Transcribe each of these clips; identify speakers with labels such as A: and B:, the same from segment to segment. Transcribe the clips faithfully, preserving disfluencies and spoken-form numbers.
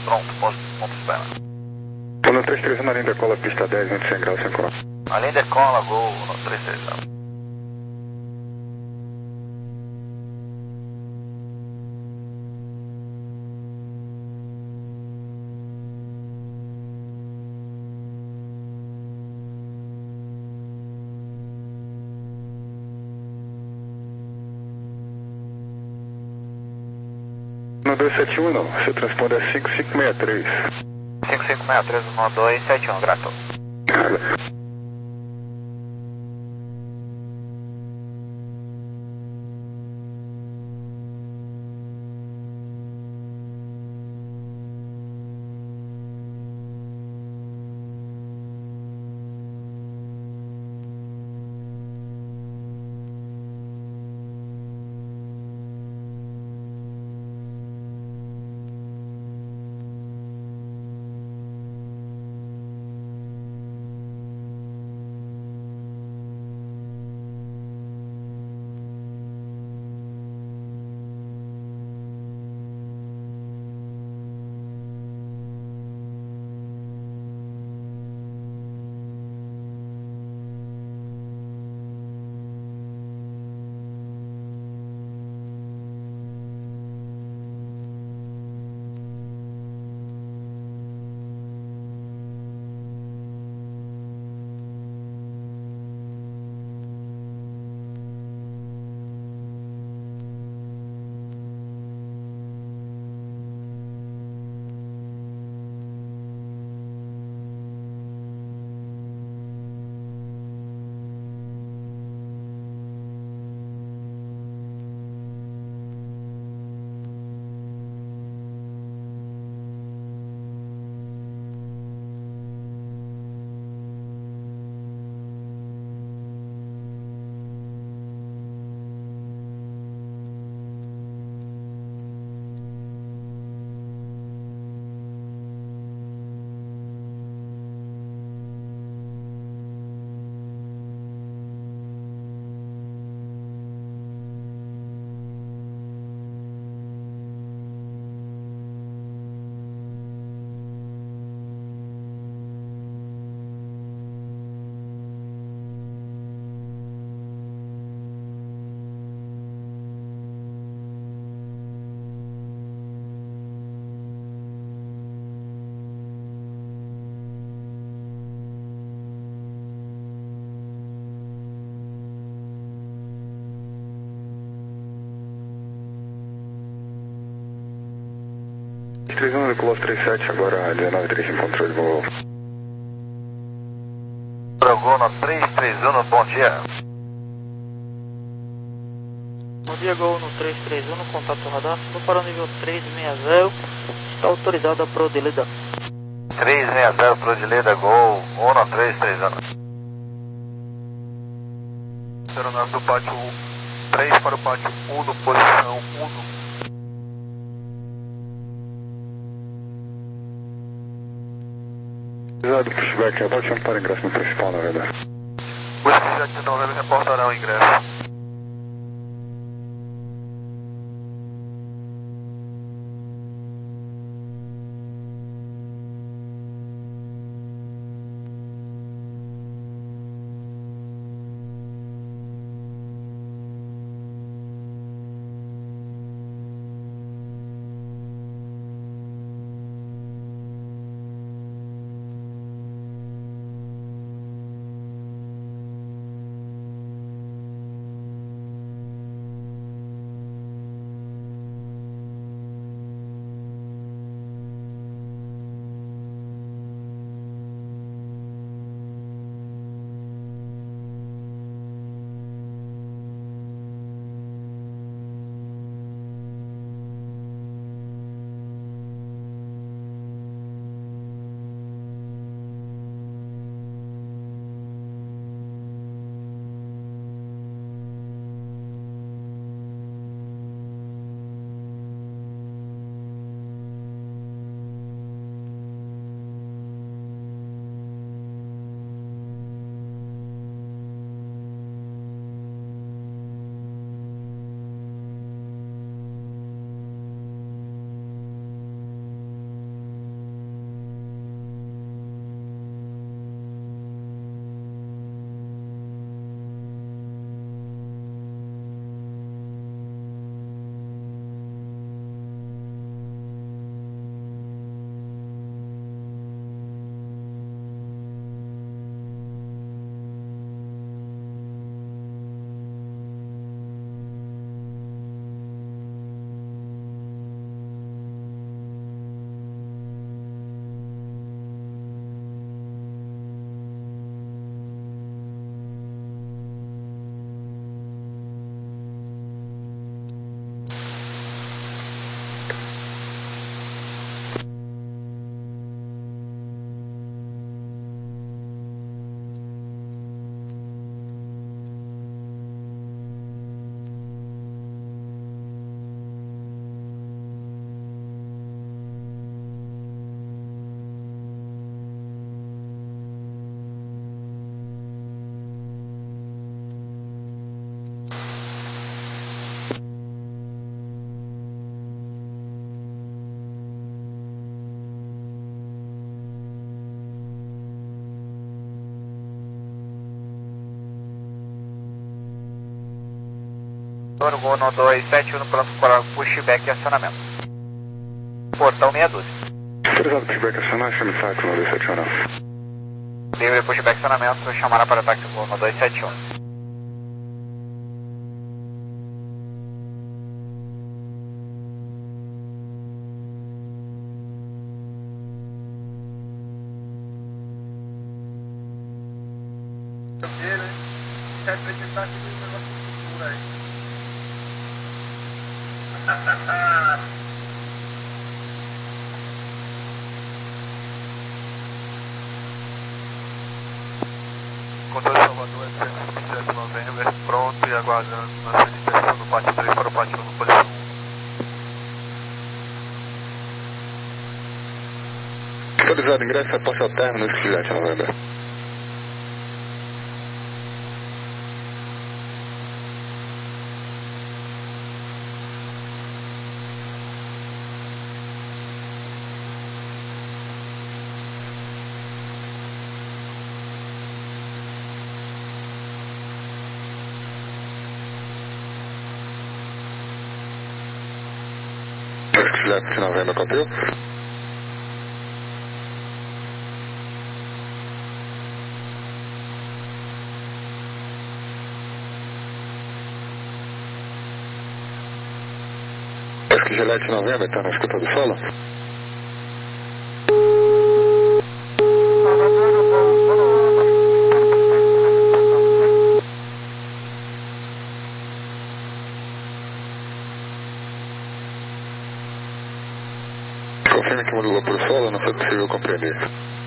A: Pronto, ponto, ponto espera.
B: Uno três três um, além decola, pista dez, vinte e cem graus, cinco.
A: Além decola, gol, Uno três três um.
B: No dois sete um, não. Você transponder a cinco cinco seis três.
A: cinco cinco seis três um dois sete um, grato.
B: três um, decolou três sete, agora dezenove trinta e cinco, controle de voo.
A: Gol no três três um, bom dia.
C: Bom dia, Gol no três três um, no contato radar, vou para o nível três seis zero, está autorizado a Prodileda.
A: três seis zero, Prodileda, Gol, Uno três três um. Aeronave do pátio um, três para o pátio um, posição um.
B: Exato, pushback, abaixo para ingresso no principal, na verdade.
A: Os sete nove reportarão o ingresso. Retorno Gol no dois sete um, pronto para pushback e acionamento. Portão meia dúzia.
B: Autorizado pushback acionar, chame táxi no dois sete um não.
A: Livre pushback acionamento, chamará para táxi Gol no dois sete um.
D: Quer acreditar que tem um negócio de cultura aí.
A: Controle Salvador, sete de novembro, pronto e aguardando na solicitação do pátio três para o pátio um, posição um.
B: Autorizado, ingresso após ao término, sete de novembro. sete de novembro, copiou? Acho que Gillette de novembro está na escuta do solo? Confirme que modulou por solo, não foi possível compreender.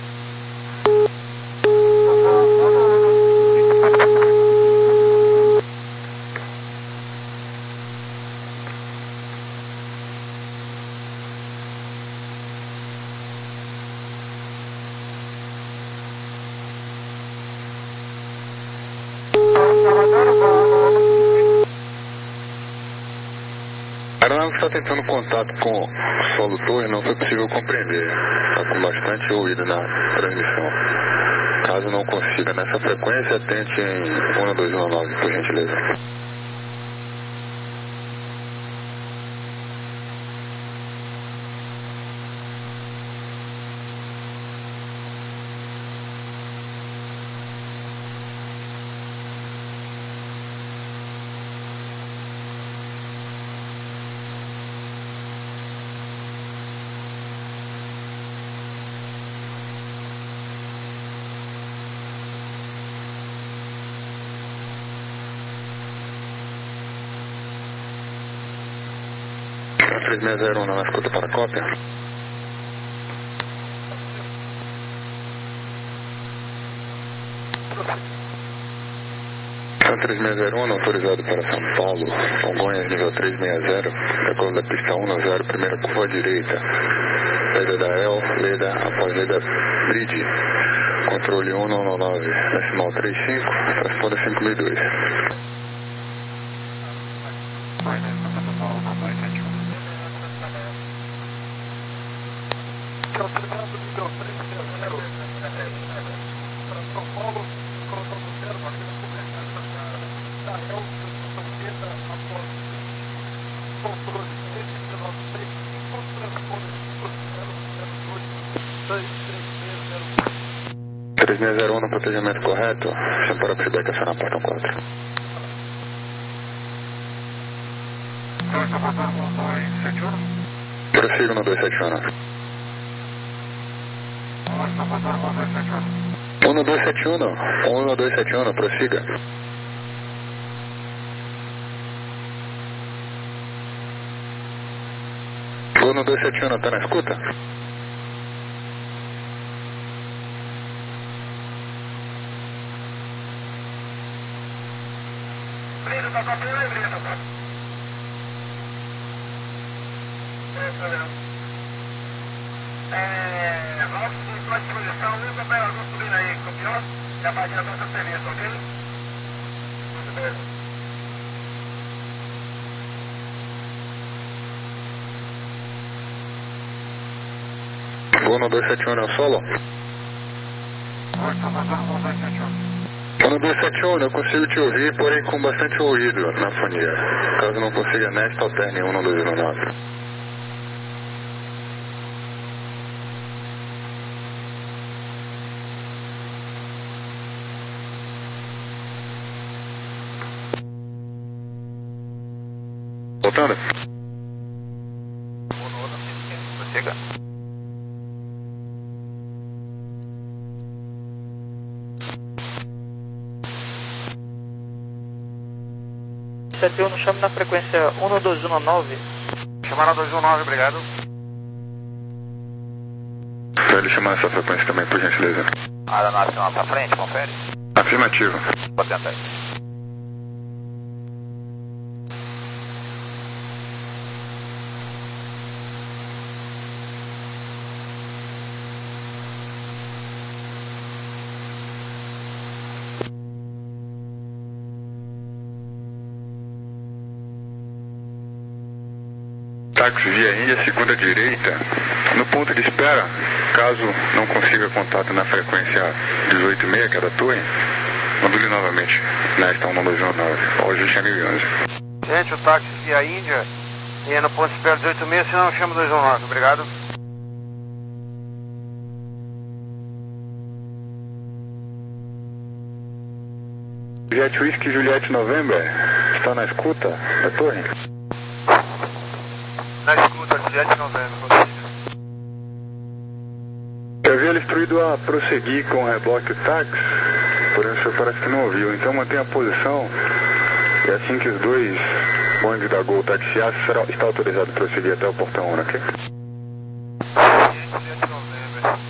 B: A aeronave está tentando contato com o solo torre, não foi possível compreender. Está com bastante ruído na transmissão. Caso não consiga nessa frequência, tente em um dois um nove, por gentileza. três seis zero um na escuta para a cópia. três seis zero um autorizado para São Paulo, Congonhas nível três seis zero, decola da pista um zero, primeira curva à direita, saída da E L, Leda, após Leda Bridge, controle um nove nove, decimal três cinco, responda cinco mil e dois. três seis zero um no protegimento correto, chama para o feedback acionar portão quatro. Prossiga no dois sete um. um no dois sete um, um no dois sete um, prossiga. um no dois sete um, está na escuta?
D: É, vamos à disposição, usa a operador subindo aí, copiou? E a partir da nossa serviço, ok? Muito bem.
B: Vou no dois sete um, é o solo?
D: Oi, Salvador, dois sete um.
B: No dois sete um, eu consigo te ouvir, porém com bastante ruído na fonia. Caso não consiga, nesta alterne um dois zero nove. Voltando?
A: Chega.
C: sete um, chame na frequência um dois um nove.
A: Chamar dois um nove, obrigado.
B: Pra ele chamar essa frequência também, por gentileza.
A: Aeronave na nossa frente, confere.
B: Afirmativo.
A: Vou tentar aí.
B: Táxi via Índia, segunda direita, no ponto de espera, caso não consiga contato na frequência dezoito e meia, que é da torre, module novamente nesta um dois um nove, ao ajuste a mil e onze.
A: Gente, o táxi via Índia, e no ponto de espera dezoito e meia, senão eu chamo dois um nove, obrigado.
B: Jet Whisky Juliette November, está na escuta da torre?
A: Na escuta, Juliette Novembro, consiga.
B: Eu havia instruído a prosseguir com o reboque táxi, porém o senhor parece que não ouviu, então mantenha a posição e assim que os dois bondes da Gol taxiar, será, está autorizado a prosseguir até o portão um, ok?
A: Juliette Novembro.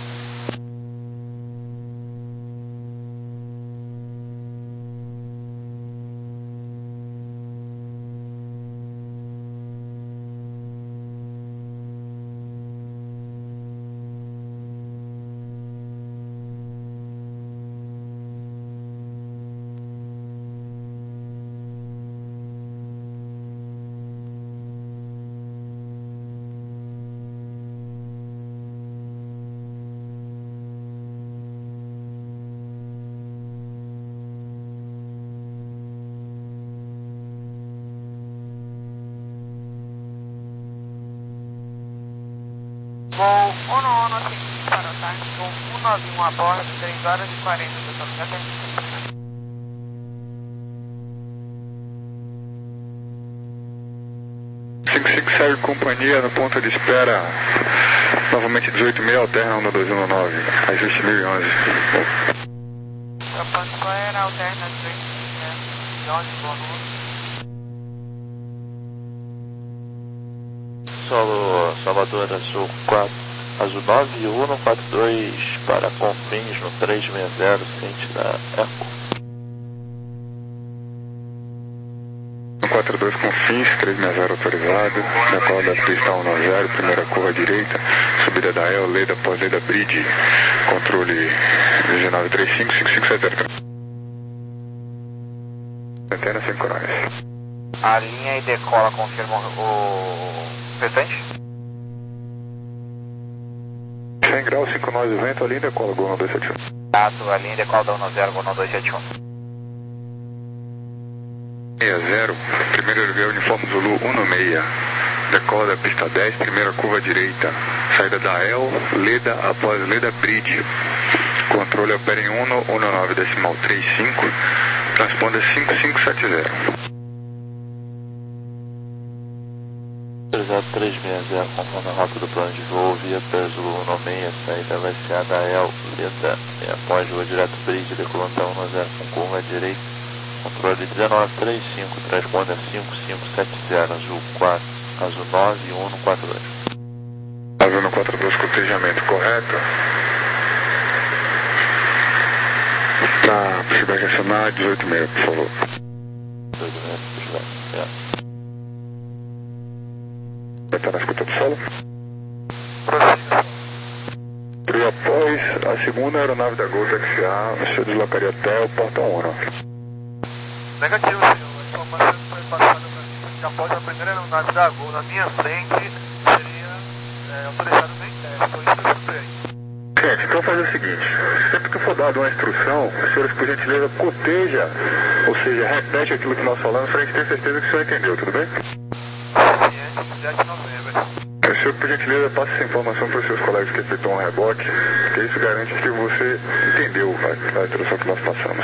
A: Voo Ono Ono seguinte para o táxi com um nove um a bordo, três horas e quarenta, doutor. Já tem.
B: cinco cinco segue companhia no ponto de espera, novamente dezoito e meia, alterna um dois um nove, ajuste mil e onze.
A: Japan Square, alterna três mil e onze, bônus.
E: Solo Salvador Azul quatro, Azul nove um quatro dois para Confins no três seis zero, ciente da Eco.
B: quatro dois Confins, três seis zero autorizado, decola da pista um nove, primeira curva direita, subida da El, lei da pós-lei da Bridge, controle V G nove três cinco cinco cinco sete zero. Antena cinco nove.
A: A linha e decola confirma o restante?
B: cem graus, cinco nove vento, a linha decola, Gol dois sete um.
A: Tato, a linha e decola da um zero, Gol dois sete um.
B: seis zero, primeiro aeroguia uniforme Zulu um seis, decola da pista dez, primeira curva direita, saída da El, Leda após Leda Bridge, controle opera em um nove decimal trinta e cinco, transponda cinco cinco sete zero.
E: Autorizado três seis zero, conforme a rota do plano de voo, via Perzulu um seis, saída vai ser a da El, Leda, e após voo direto Bridge, decolando da um zero com curva direita, controle dezenove trinta e cinco, transponda cinco cinco sete zero, Azul quatro, Azul nove um quatro dois.
B: Azul no quatro dois, cotejamento correto. Tá, possibilidade de acionar dezoito e meia, por favor.
E: dezoito e meia, possibilidade, é.
B: Está na escuta do solo?
A: Prossiga.
B: E após a segunda aeronave da Gol taxiar, você deslocaria até o portão um.
A: Negativo, senhor. A informação que foi passada para mim que após a primeira aeronave da Gol na minha frente seria é, autorizado bem teste. Foi isso que eu escutei.
B: Gente, então fazer o seguinte, sempre que for dada uma instrução, os senhores por gentileza, coteja, ou seja, repete aquilo que nós falamos para a gente ter certeza que o senhor entendeu, tudo bem?
A: sete de novembro.
B: O senhor, por gentileza, passe essa informação para os seus colegas que efetuam um reboque, porque isso garante que você entendeu a, a introdução que nós passamos.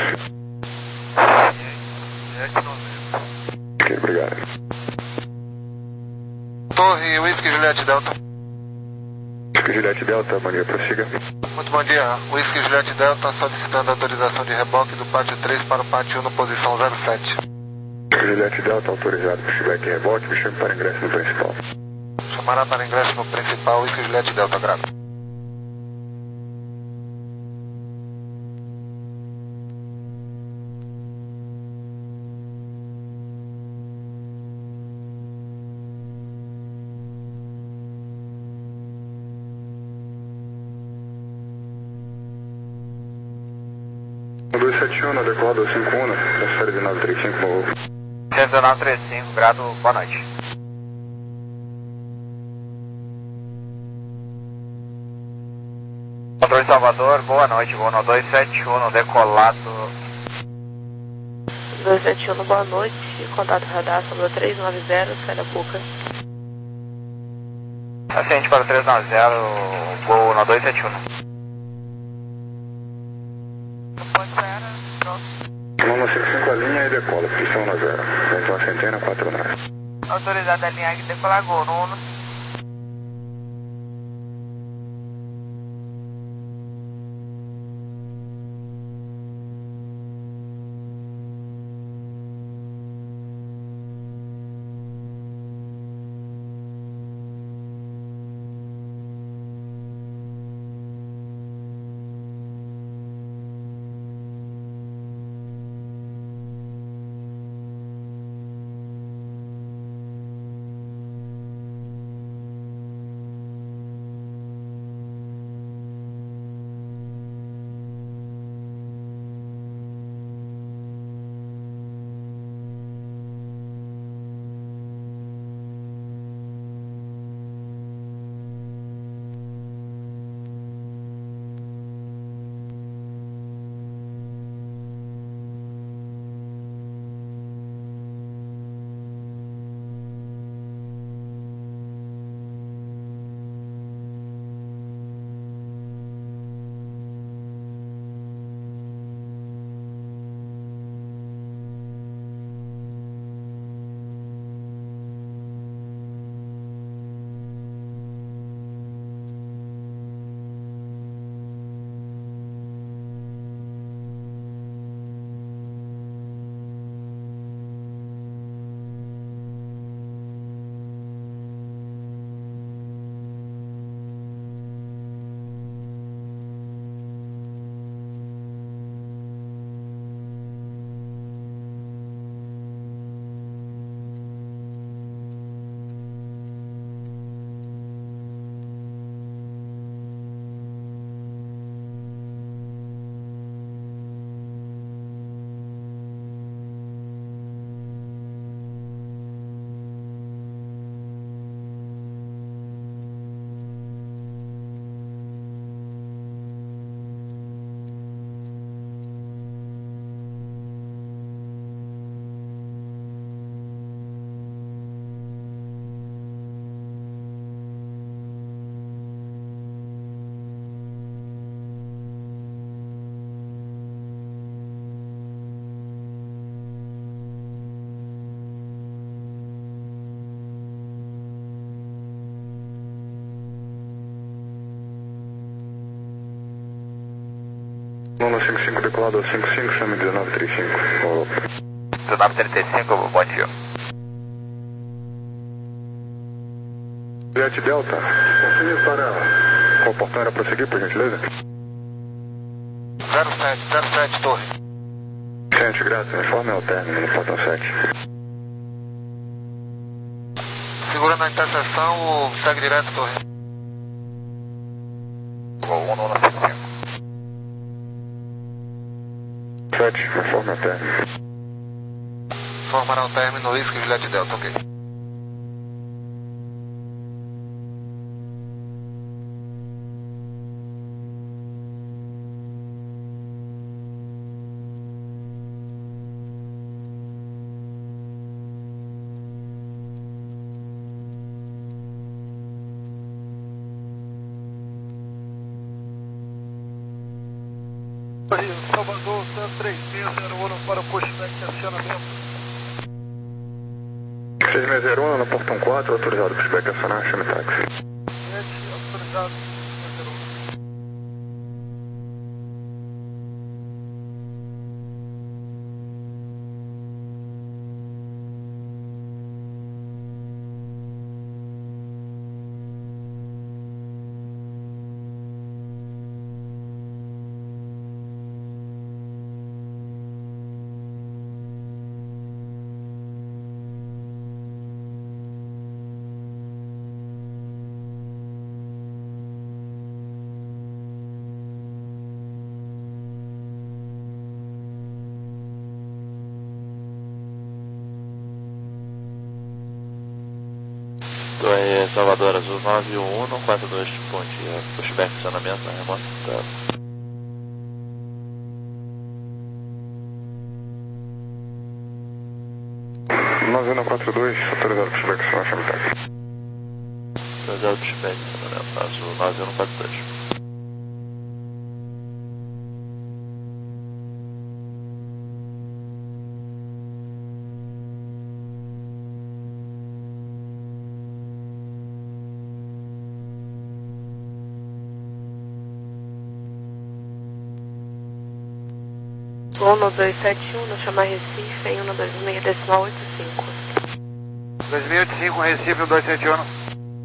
A: sete de novembro.
B: Ok, obrigado.
A: Torre Whisky Juliette Delta.
B: Whisky Juliette Delta, bom dia, prossiga.
A: Muito bom dia. Whisky Juliette Delta solicitando autorização de reboque do pátio três para o pátio um no posição zero sete.
B: Whisky Juliette Delta autorizado para feedback e reboque, me chame para ingresso no principal.
A: Chamará para ingresso no principal Whisky Juliette Delta, grave.
B: dois sete um, adequado ao cinco um, transfere de nove três cinco, novo.
C: cento e nove trinta e cinco, grado, boa noite. Motor Salvador, boa noite, voo no dois sete um, decolado. dois sete um, boa noite, contato radar, sobrou três nove zero, sai da boca. Ascente para três nove zero, voo no dois sete um.
B: Lima cinco cinco a linha e decola, pistão na zero. Vamos uma centena, quatro nove.
C: Autorizada a linha de decolar, gol no uno.
B: Lima cinco cinco decolado ao cinco cinco, chame dezenove trinta e cinco.
C: dezenove trinta e cinco, bom dia.
B: Juliette Delta, confirme para qual portão era prosseguir, por gentileza?
A: zero sete, zero sete, torre.
B: Gente, graças, informe ao término no portão sete.
A: Segura na interseção, segue direto, torre.
C: Voo um no cinco cinco.
B: sete, informe ao término.
A: Formará o término Whisky Juliette Delta, ok. Aí, Salvador, TAM três seis zero um para o pushback de acionamento.
B: três seis zero um no portão quatro, autorizado pushback acionar, chame táxi.
A: sete, autorizado.
E: Torre Salvador Azul nove um um quatro dois, ponte, pushback acionamento na remota.
B: nove um quatro dois, autorizado pushback acionar, chame táxi.
E: Autorizado pushback acionamento Azul nove um quatro dois.
F: um dois sete um, no chamar Recife, em um dois seis decimal oito cinco.
A: dois mil e oitenta e cinco, Recife, um dois sete um.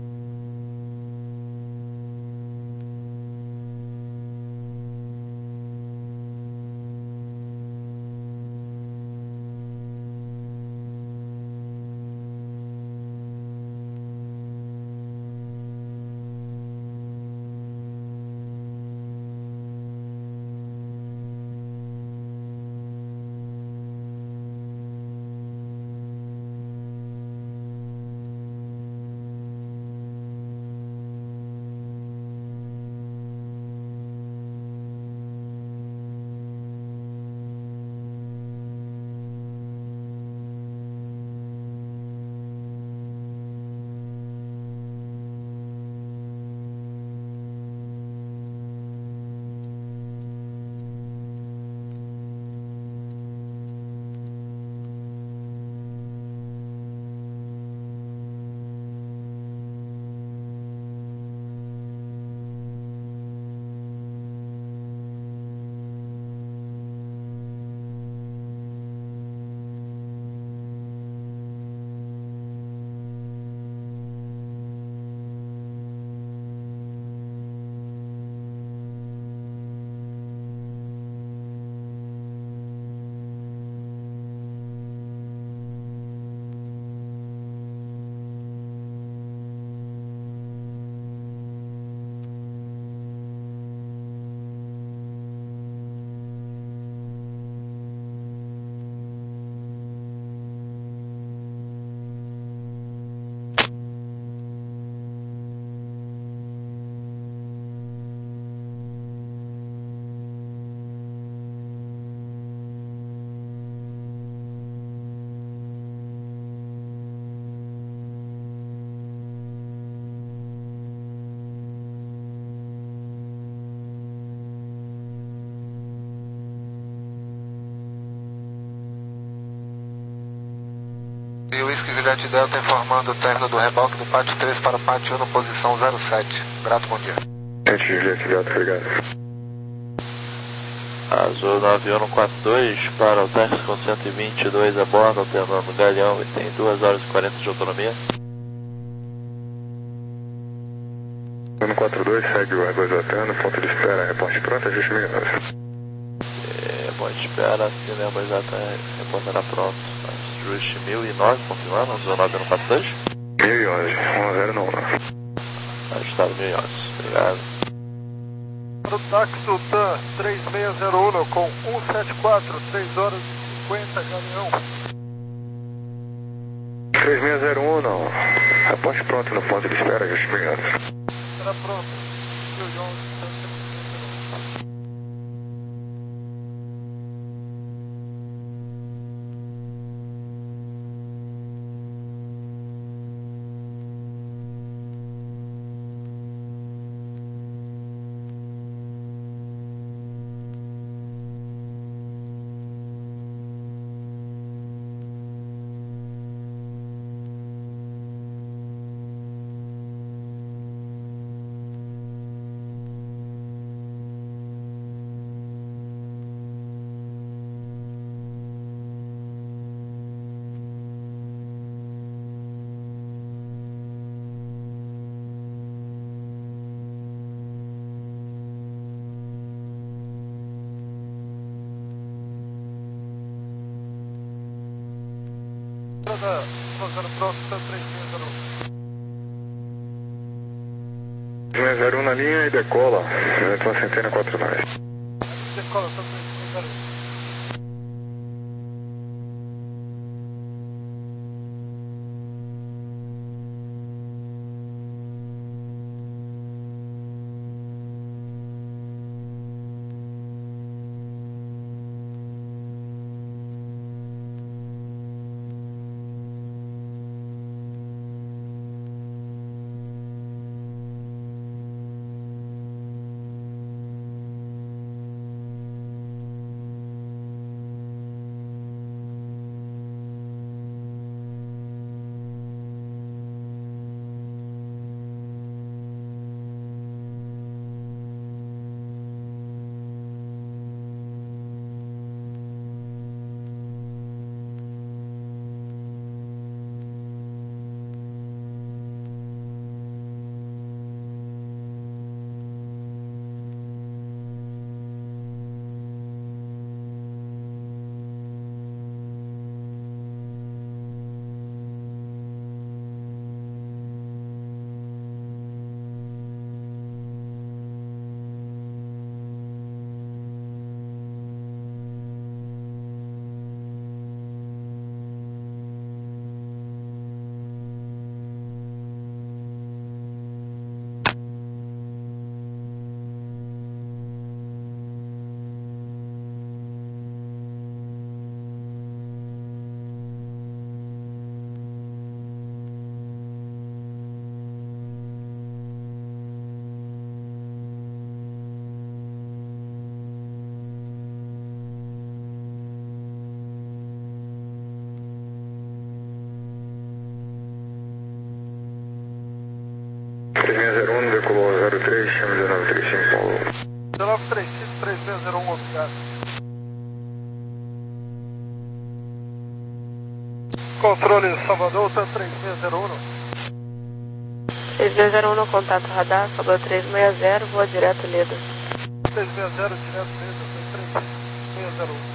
A: E o Whisky Juliette Delta informando o término do reboque do pátio três para o pátio um, posição zero sete. Grato, bom dia.
B: Gente, Juliette Delta, obrigado.
E: Azul nove um quatro dois para o táxi com cento e vinte e dois a bordo, alternando Galeão e tem duas horas e quarenta de autonomia.
B: um quatro dois, segue o Airbus Otano, ponto de espera, reporte pronto, ajuste mil e nove.
E: É, bom, espera, se lembra já está reportará pronto. Ajuste mil e nove, confirmando, Azul nove um quatro dois.
B: mil e onze, um zero no um.
E: Ajustado mil e onze, obrigado.
A: Para o táxi TAM três seis zero um com cento e setenta e quatro, três horas e cinquenta, Galeão.
B: três seis zero um, não. Reporte pronto no ponto de espera, ajuste mil e onze.
A: Será pronto. mil e onze. estrada zero pronto, três seis zero um.
B: três seis zero um na linha e decola, então centena quatro nove.
A: Decola, três seis zero um.
B: três seis zero um, decolou zero três, chama zero nove três cinco, Paulo.
A: zero nove três cinco, três seis zero um, obrigado. Controle Salvador, três seis zero um.
F: três seis zero um no contato radar, Salvador três seis zero, voa direto Leda.
A: três seis zero, direto Leda, três seis zero um.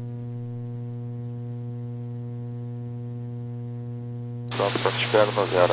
E: Pronto, só te espero no zero.